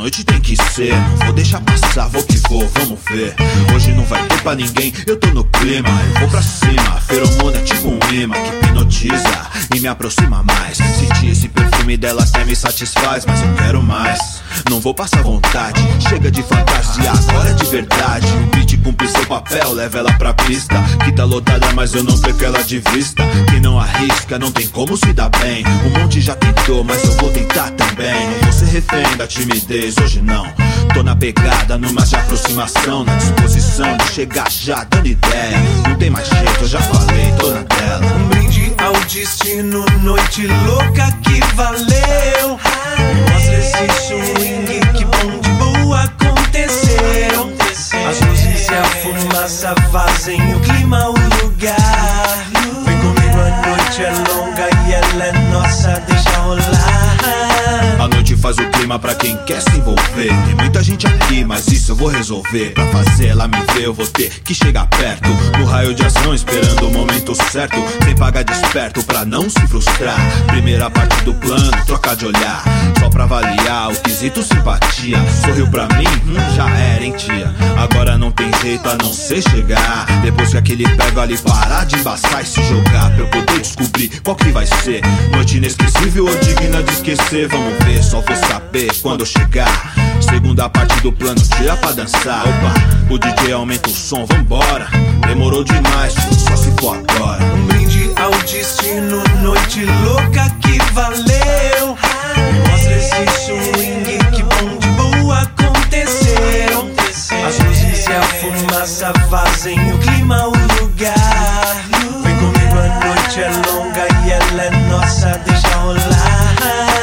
noite tem que ser. Não vou deixar passar, vou que vou, vamos ver. Hoje não vai ter pra ninguém, eu tô no clima. Eu vou pra cima, feromona é tipo um imã que hipnotiza e me aproxima mais. Sentir esse perfume dela até me satisfaz, mas eu quero mais. Não vou passar vontade, chega de fantasia, agora é de verdade. O beat cumpre seu papel, leva ela pra pista, que tá lotada mas eu não perco ela de vista. Quem não arrisca não tem como se dar bem. Um monte já tentou, mas eu vou tentar também. Não vou ser refém da timidez, hoje não. Tô na pegada, numa de aproximação, na disposição de chegar já dando ideia. Não tem mais jeito, eu já falei, tô na tela. Um brinde ao destino, noite louca que valeu. Mostra esse swing, que bom de boa aconteceu. As luzes e a fumaça fazem o clima, o lugar. Vem comigo, a noite é longa e ela é nossa, deixa rolar. A noite faz o clima pra quem quer se envolver. Tem muita gente aqui, mas isso eu vou resolver. Pra fazer ela me ver, eu vou ter que chegar perto, no raio de ação, esperando o momento certo. Sem pagar de esperto pra não se frustrar. Primeira parte do plano, trocar de olhar, só pra avaliar o quesito simpatia. Sorriu pra mim, já era, hein tia. Agora não tem jeito a não ser chegar. Depois que aquele pega ali parar de embaçar e se jogar, pra eu poder descobrir qual que vai ser. Noite inesquecível ou digna de esquecer, vamos ver, só vou saber quando eu chegar. Segunda parte do plano, tira pra dançar. Opa, o DJ aumenta o som, vambora. Demorou demais, só se for agora. Um brinde ao destino, noite louca que valeu. Mostra esse swing, que bom de boa aconteceu. As luzes e a fumaça fazem o clima, o lugar. Vem comigo, a noite é longa e ela é nossa, deixa rolar.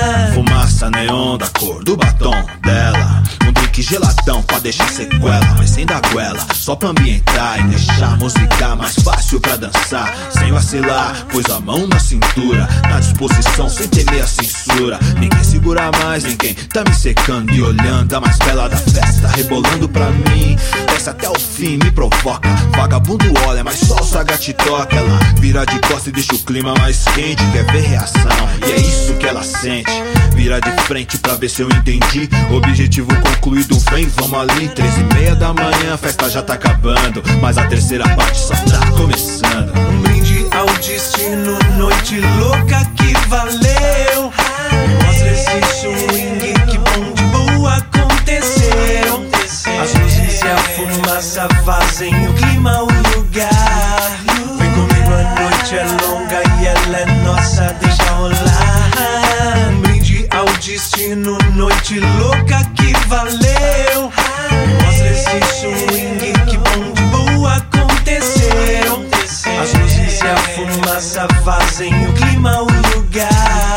Fumaça neon da cor do batom dela. Um drink geladão pra deixar sequela, mas sem dar goela, só pra ambientar e deixar a música mais fácil pra dançar. Sem vacilar, pôs a mão na cintura, na disposição, sem temer a censura. Ninguém segura mais, ninguém tá me secando e olhando. A mais bela da festa, rebolando pra mim. Desce até o fim, me provoca. Vagabundo olha, mas só o saga te toca. Ela vira de costas e deixa o clima mais quente. Quer ver reação, e é isso que ela sente. Vira de frente pra ver se eu entendi. Objetivo concluído, vem, vamos ali. 3:30 da manhã, a festa já tá acabando, mas a terceira parte só tá começando. Um brinde ao destino, noite louca que valeu. Mostra esse swing, que bom de boa aconteceu. As luzes e a fumaça fazem o clima, o lugar. Vem comigo, a noite é longa e ela é nossa, deixa rolar. Um brinde ao destino, noite louca que valeu. Mostra esse swing, que bom de boa aconteceu. As luzes e a fumaça fazem o clima, o lugar.